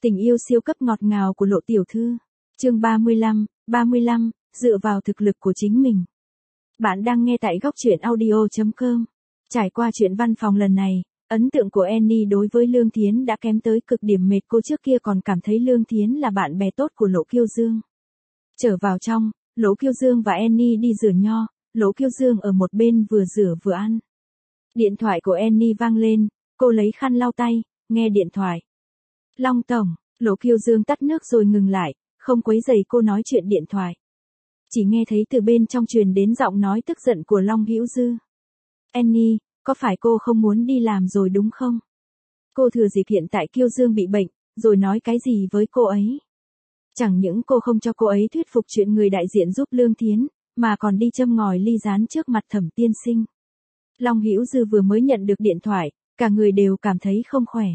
Tình yêu siêu cấp ngọt ngào của Lộ tiểu thư. Chương 35, dựa vào thực lực của chính mình. Bạn đang nghe tại góc truyện audio.com. Trải qua chuyện văn phòng lần này, ấn tượng của Annie đối với Lương Thiến đã kém tới cực điểm mệt. Cô trước kia còn cảm thấy Lương Thiến là bạn bè tốt của Lộ Kiêu Dương. Trở vào trong, Lộ Kiêu Dương và Annie đi rửa nho, Lộ Kiêu Dương ở một bên vừa rửa vừa ăn. Điện thoại của Annie vang lên, cô lấy khăn lau tay, nghe điện thoại. Long tổng, Lộ Kiêu Dương tắt nước rồi ngừng lại, không quấy rầy cô nói chuyện điện thoại. Chỉ nghe thấy từ bên trong truyền đến giọng nói tức giận của Long Hữu Dư. Annie, có phải cô không muốn đi làm rồi đúng không? Cô thừa dịp hiện tại Kiêu Dương bị bệnh, rồi nói cái gì với cô ấy? Chẳng những cô không cho cô ấy thuyết phục chuyện người đại diện giúp Lương Thiến, mà còn đi châm ngòi ly gián trước mặt Thẩm tiên sinh. Long Hữu Dư vừa mới nhận được điện thoại, cả người đều cảm thấy không khỏe.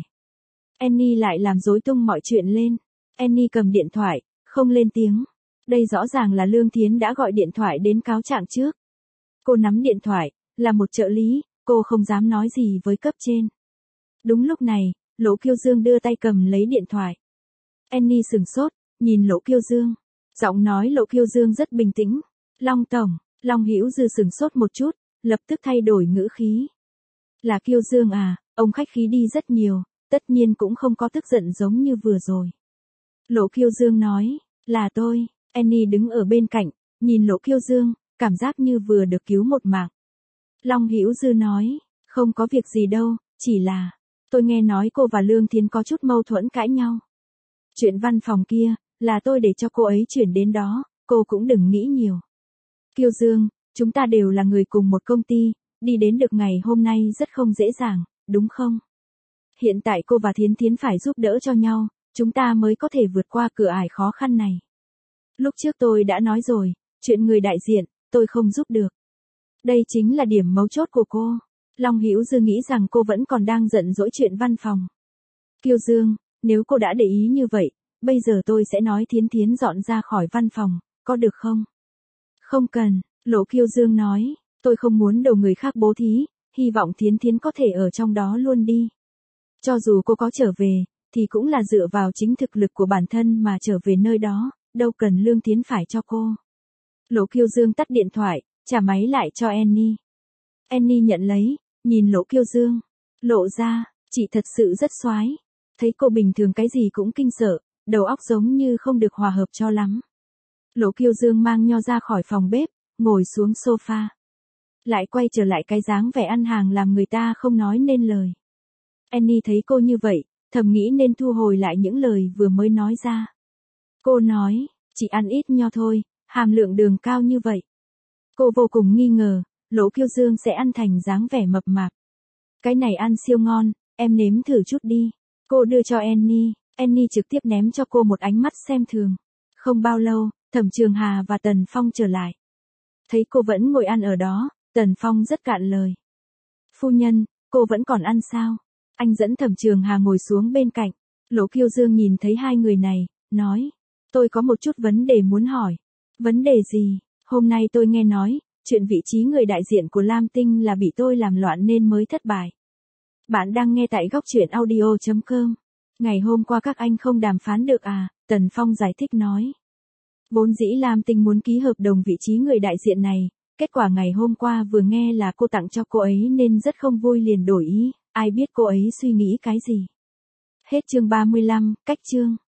Annie lại làm rối tung mọi chuyện lên. Annie cầm điện thoại, không lên tiếng. Đây rõ ràng là Lương Thiến đã gọi điện thoại đến cáo trạng trước. Cô nắm điện thoại, là một trợ lý, cô không dám nói gì với cấp trên. Đúng lúc này, Lộ Kiêu Dương đưa tay cầm lấy điện thoại. Annie sửng sốt, nhìn Lộ Kiêu Dương. Giọng nói Lộ Kiêu Dương rất bình tĩnh. Long tổng, Long Hữu Dư sửng sốt một chút, lập tức thay đổi ngữ khí. Là Kiêu Dương à, ông khách khí đi rất nhiều, tất nhiên cũng không có tức giận giống như vừa rồi. Lộ Kiêu Dương nói, là tôi. Annie đứng ở bên cạnh, nhìn Lộ Kiêu Dương, cảm giác như vừa được cứu một mạng. Long Hữu Dư nói, không có việc gì đâu, chỉ là, tôi nghe nói cô và Lương Thiến có chút mâu thuẫn cãi nhau. Chuyện văn phòng kia, là tôi để cho cô ấy chuyển đến đó, cô cũng đừng nghĩ nhiều. Kiêu Dương, chúng ta đều là người cùng một công ty, đi đến được ngày hôm nay rất không dễ dàng, đúng không? Hiện tại cô và Thiến Thiến phải giúp đỡ cho nhau, chúng ta mới có thể vượt qua cửa ải khó khăn này. Lúc trước tôi đã nói rồi, chuyện người đại diện, tôi không giúp được. Đây chính là điểm mấu chốt của cô. Long Hữu Dư nghĩ rằng cô vẫn còn đang giận dỗi chuyện văn phòng. Kiêu Dương, nếu cô đã để ý như vậy, bây giờ tôi sẽ nói Thiến Thiến dọn ra khỏi văn phòng, có được không? Không cần, Lộ Kiêu Dương nói, tôi không muốn đầu người khác bố thí, hy vọng Thiến Thiến có thể ở trong đó luôn đi. Cho dù cô có trở về, thì cũng là dựa vào chính thực lực của bản thân mà trở về nơi đó, đâu cần Lương Thiến phải cho cô. Lộ Kiêu Dương tắt điện thoại, trả máy lại cho Annie. Annie nhận lấy, nhìn Lộ Kiêu Dương. Lộ ra, chị thật sự rất xoái. Thấy cô bình thường cái gì cũng kinh sợ, đầu óc giống như không được hòa hợp cho lắm. Lộ Kiêu Dương mang nho ra khỏi phòng bếp, ngồi xuống sofa. Lại quay trở lại cái dáng vẻ ăn hàng làm người ta không nói nên lời. Annie thấy cô như vậy, thầm nghĩ nên thu hồi lại những lời vừa mới nói ra. Cô nói, chỉ ăn ít nho thôi, hàm lượng đường cao như vậy. Cô vô cùng nghi ngờ, Lộ Kiêu Dương sẽ ăn thành dáng vẻ mập mạp. Cái này ăn siêu ngon, em nếm thử chút đi. Cô đưa cho Annie, Annie trực tiếp ném cho cô một ánh mắt xem thường. Không bao lâu, Thẩm Trường Hà và Tần Phong trở lại. Thấy cô vẫn ngồi ăn ở đó, Tần Phong rất cạn lời. Phu nhân, cô vẫn còn ăn sao? Anh dẫn Thẩm Trường Hà ngồi xuống bên cạnh. Lộ Kiêu Dương nhìn thấy hai người này, nói. Tôi có một chút vấn đề muốn hỏi. Vấn đề gì? Hôm nay tôi nghe nói, chuyện vị trí người đại diện của Lam Tinh là bị tôi làm loạn nên mới thất bại. Bạn đang nghe tại góc truyện audio.com. Ngày hôm qua các anh không đàm phán được à? Tần Phong giải thích nói. Vốn dĩ Lam Tinh muốn ký hợp đồng vị trí người đại diện này, kết quả ngày hôm qua vừa nghe là cô tặng cho cô ấy nên rất không vui liền đổi ý, ai biết cô ấy suy nghĩ cái gì. Hết chương 35, cách chương.